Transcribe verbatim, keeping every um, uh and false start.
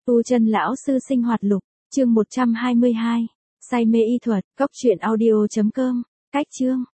Tu chân lão sư sinh hoạt lục, chương một trăm hai mươi hai. Say mê y thuật, cốc truyện audio chấm com, cách chương.